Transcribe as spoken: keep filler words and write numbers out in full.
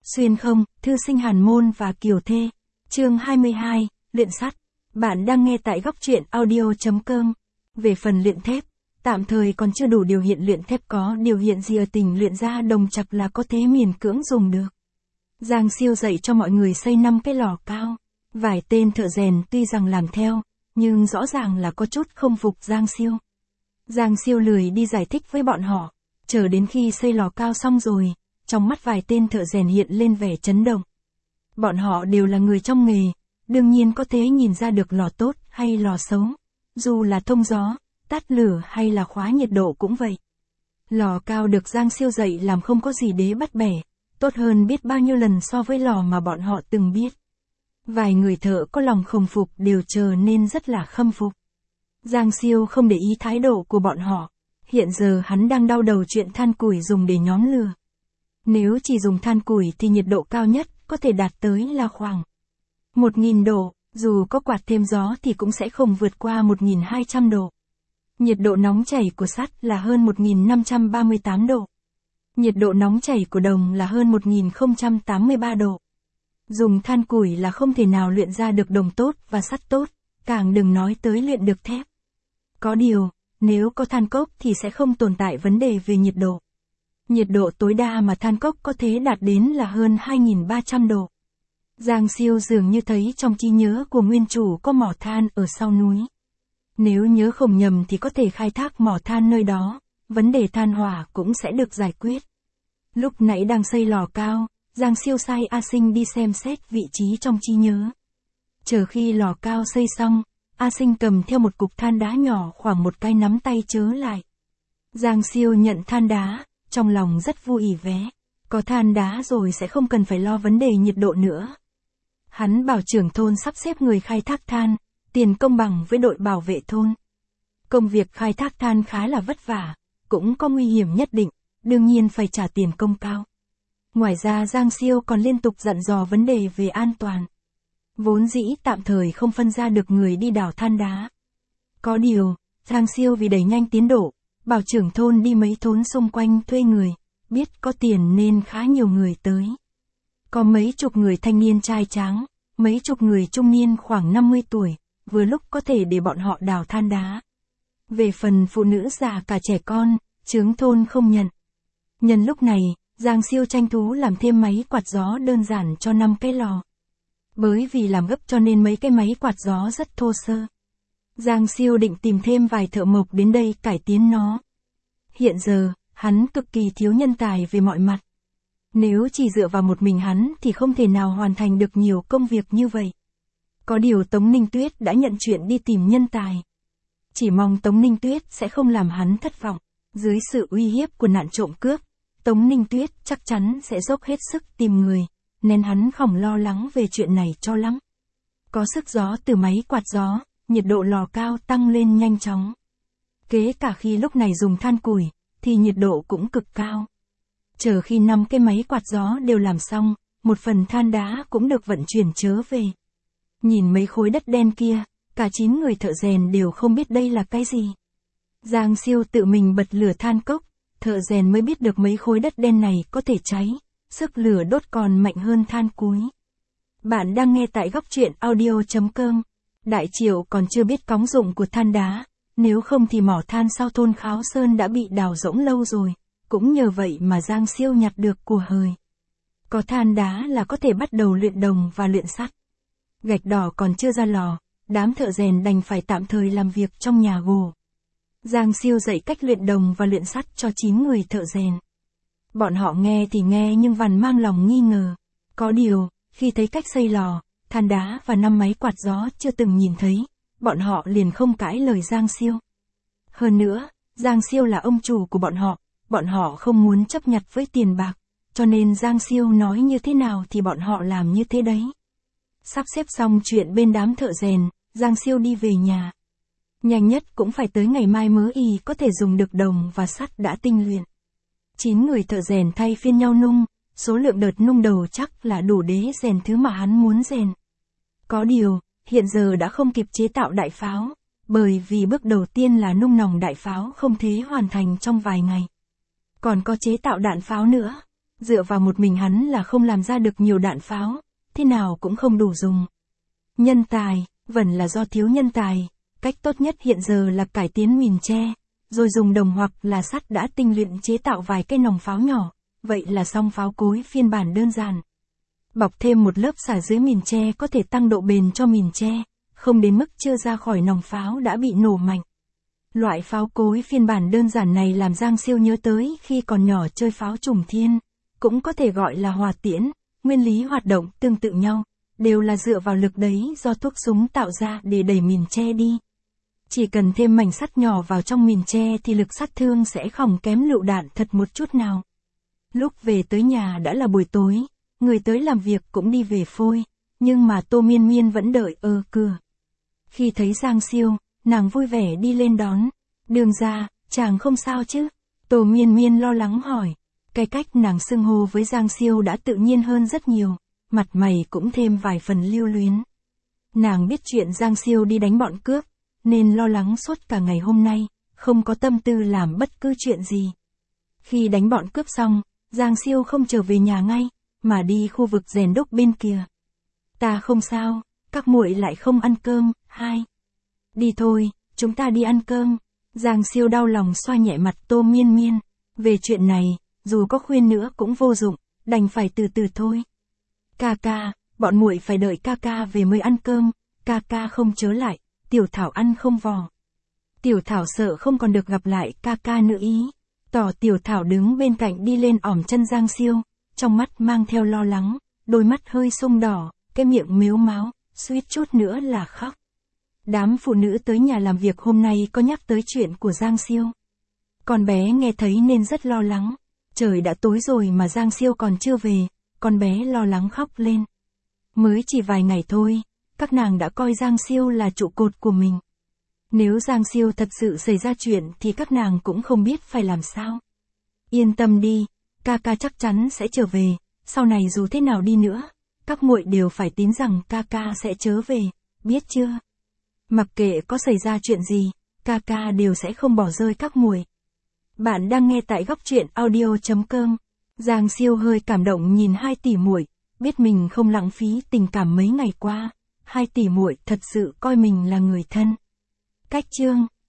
Xuyên không, thư sinh Hàn Môn và Kiều Thê. Chương hai mươi hai, luyện sắt. Bạn đang nghe tại góc truyện audio chấm com. Về phần luyện thép, tạm thời còn chưa đủ điều hiện luyện thép có điều hiện gì ở tỉnh luyện ra đồng chặt là có thế miền cưỡng dùng được. Giang Siêu dạy cho mọi người xây năm cái lò cao. Vài tên thợ rèn tuy rằng làm theo, nhưng rõ ràng là có chút không phục Giang Siêu. Giang Siêu lười đi giải thích với bọn họ, chờ đến khi xây lò cao xong rồi, trong mắt vài tên thợ rèn hiện lên vẻ chấn động. Bọn họ đều là người trong nghề, đương nhiên có thể nhìn ra được lò tốt hay lò xấu, dù là thông gió, tắt lửa hay là khóa nhiệt độ cũng vậy. Lò cao được Giang Siêu dạy làm không có gì đế bắt bẻ, tốt hơn biết bao nhiêu lần so với lò mà bọn họ từng biết. Vài người thợ có lòng không phục đều chờ nên rất là khâm phục. Giang Siêu không để ý thái độ của bọn họ, hiện giờ hắn đang đau đầu chuyện than củi dùng để nhóm lửa. Nếu chỉ dùng than củi thì nhiệt độ cao nhất có thể đạt tới là khoảng một nghìn độ, dù có quạt thêm gió thì cũng sẽ không vượt qua một nghìn hai trăm độ. Nhiệt độ nóng chảy của sắt là hơn một nghìn năm trăm ba mươi tám độ. Nhiệt độ nóng chảy của đồng là hơn một nghìn không trăm tám mươi ba độ. Dùng than củi là không thể nào luyện ra được đồng tốt và sắt tốt, càng đừng nói tới luyện được thép. Có điều, nếu có than cốc thì sẽ không tồn tại vấn đề về nhiệt độ. Nhiệt độ tối đa mà than cốc có thể đạt đến là hơn hai nghìn ba trăm độ. Giang Siêu dường như thấy trong trí nhớ của nguyên chủ có mỏ than ở sau núi. Nếu nhớ không nhầm thì có thể khai thác mỏ than nơi đó, vấn đề than hỏa cũng sẽ được giải quyết. Lúc nãy đang xây lò cao, Giang Siêu sai A Sinh đi xem xét vị trí trong trí nhớ. Chờ khi lò cao xây xong, A Sinh cầm theo một cục than đá nhỏ khoảng một cái nắm tay chớ lại. Giang Siêu nhận than đá, trong lòng rất vui vẻ. Có than đá rồi sẽ không cần phải lo vấn đề nhiệt độ nữa. Hắn bảo trưởng thôn sắp xếp người khai thác than, tiền công bằng với đội bảo vệ thôn. Công việc khai thác than khá là vất vả, cũng có nguy hiểm nhất định, đương nhiên phải trả tiền công cao. Ngoài ra Giang Siêu còn liên tục dặn dò vấn đề về an toàn. Vốn dĩ tạm thời không phân ra được người đi đào than đá. Có điều, Giang Siêu vì đẩy nhanh tiến độ, bảo trưởng thôn đi mấy thôn xung quanh thuê người, biết có tiền nên khá nhiều người tới. Có mấy chục người thanh niên trai tráng, mấy chục người trung niên khoảng năm mươi tuổi, vừa lúc có thể để bọn họ đào than đá. Về phần phụ nữ già cả trẻ con, chướng thôn không nhận. Nhân lúc này, Giang Siêu tranh thú làm thêm máy quạt gió đơn giản cho năm cái lò. Bởi vì làm gấp cho nên mấy cái máy quạt gió rất thô sơ. Giang Siêu định tìm thêm vài thợ mộc đến đây cải tiến nó. Hiện giờ, hắn cực kỳ thiếu nhân tài về mọi mặt. Nếu chỉ dựa vào một mình hắn thì không thể nào hoàn thành được nhiều công việc như vậy. Có điều Tống Ninh Tuyết đã nhận chuyện đi tìm nhân tài. Chỉ mong Tống Ninh Tuyết sẽ không làm hắn thất vọng. Dưới sự uy hiếp của nạn trộm cướp, Tống Ninh Tuyết chắc chắn sẽ dốc hết sức tìm người, nên hắn không lo lắng về chuyện này cho lắm. Có sức gió từ máy quạt gió, nhiệt độ lò cao tăng lên nhanh chóng. Kể cả khi lúc này dùng than củi, thì nhiệt độ cũng cực cao. Chờ khi năm cái máy quạt gió đều làm xong, một phần than đá cũng được vận chuyển trở về. Nhìn mấy khối đất đen kia, cả chín người thợ rèn đều không biết đây là cái gì. Giang Siêu tự mình bật lửa than cốc, thợ rèn mới biết được mấy khối đất đen này có thể cháy, sức lửa đốt còn mạnh hơn than củi. Bạn đang nghe tại góc truyện audio chấm com. Đại Triệu còn chưa biết cống dụng của than đá, nếu không thì mỏ than sau thôn Kháo Sơn đã bị đào rỗng lâu rồi, cũng nhờ vậy mà Giang Siêu nhặt được của hời. Có than đá là có thể bắt đầu luyện đồng và luyện sắt. Gạch đỏ còn chưa ra lò, đám thợ rèn đành phải tạm thời làm việc trong nhà gỗ. Giang Siêu dạy cách luyện đồng và luyện sắt cho chín người thợ rèn. Bọn họ nghe thì nghe nhưng vẫn mang lòng nghi ngờ. Có điều, khi thấy cách xây lò, than đá và năm máy quạt gió chưa từng nhìn thấy, bọn họ liền không cãi lời Giang Siêu. Hơn nữa, Giang Siêu là ông chủ của bọn họ, bọn họ không muốn chấp nhặt với tiền bạc, cho nên Giang Siêu nói như thế nào thì bọn họ làm như thế đấy. Sắp xếp xong chuyện bên đám thợ rèn, Giang Siêu đi về nhà. Nhanh nhất cũng phải tới ngày mai mới y có thể dùng được đồng và sắt đã tinh luyện. Chín người thợ rèn thay phiên nhau nung, số lượng đợt nung đầu chắc là đủ để rèn thứ mà hắn muốn rèn. Có điều, hiện giờ đã không kịp chế tạo đại pháo, bởi vì bước đầu tiên là nung nòng đại pháo không thể hoàn thành trong vài ngày. Còn có chế tạo đạn pháo nữa. Dựa vào một mình hắn là không làm ra được nhiều đạn pháo, thế nào cũng không đủ dùng. Nhân tài, vẫn là do thiếu nhân tài, cách tốt nhất hiện giờ là cải tiến mìn tre, rồi dùng đồng hoặc là sắt đã tinh luyện chế tạo vài cái nòng pháo nhỏ, vậy là xong pháo cối phiên bản đơn giản. Bọc thêm một lớp xả dưới mìn tre có thể tăng độ bền cho mìn tre, không đến mức chưa ra khỏi nòng pháo đã bị nổ mạnh. Loại pháo cối phiên bản đơn giản này làm Giang Siêu nhớ tới khi còn nhỏ chơi pháo trùng thiên, cũng có thể gọi là hỏa tiễn, nguyên lý hoạt động tương tự nhau, đều là dựa vào lực đẩy do thuốc súng tạo ra để đẩy mìn tre đi. Chỉ cần thêm mảnh sắt nhỏ vào trong mìn tre thì lực sát thương sẽ không kém lựu đạn thật một chút nào. Lúc về tới nhà đã là buổi tối, người tới làm việc cũng đi về phôi, nhưng mà Tô Miên Miên vẫn đợi ở cửa. Khi thấy Giang Siêu, nàng vui vẻ đi lên đón. Đường ra, chàng không sao chứ? Tô Miên Miên lo lắng hỏi. Cái cách nàng xưng hô với Giang Siêu đã tự nhiên hơn rất nhiều, mặt mày cũng thêm vài phần lưu luyến. Nàng biết chuyện Giang Siêu đi đánh bọn cướp, nên lo lắng suốt cả ngày hôm nay, không có tâm tư làm bất cứ chuyện gì. Khi đánh bọn cướp xong, Giang Siêu không trở về nhà ngay, mà đi khu vực rèn đúc bên kia. Ta không sao, các muội lại không ăn cơm, hai. Đi thôi, chúng ta đi ăn cơm. Giang Siêu đau lòng xoa nhẹ mặt Tô Miên Miên. Về chuyện này, dù có khuyên nữa cũng vô dụng, đành phải từ từ thôi. Ca ca, bọn muội phải đợi ca ca về mới ăn cơm, ca ca không chớ lại, Tiểu Thảo ăn không vò. Tiểu Thảo sợ không còn được gặp lại ca ca nữa ý. Tỏ Tiểu Thảo đứng bên cạnh đi lên ỏm chân Giang Siêu, trong mắt mang theo lo lắng, đôi mắt hơi sung đỏ, cái miệng mếu máo, suýt chút nữa là khóc. Đám phụ nữ tới nhà làm việc hôm nay có nhắc tới chuyện của Giang Siêu. Con bé nghe thấy nên rất lo lắng. Trời đã tối rồi mà Giang Siêu còn chưa về, con bé lo lắng khóc lên. Mới chỉ vài ngày thôi, các nàng đã coi Giang Siêu là trụ cột của mình. Nếu Giang Siêu thật sự xảy ra chuyện thì các nàng cũng không biết phải làm sao. Yên tâm đi, ca ca chắc chắn sẽ trở về, sau này dù thế nào đi nữa, các muội đều phải tin rằng ca ca sẽ trở về, biết chưa? Mặc kệ có xảy ra chuyện gì, ca ca đều sẽ không bỏ rơi các muội. Bạn đang nghe tại góc truyện audio chấm com. Giang Siêu hơi cảm động nhìn hai tỷ muội, biết mình không lãng phí tình cảm mấy ngày qua, hai tỷ muội thật sự coi mình là người thân. Cách chương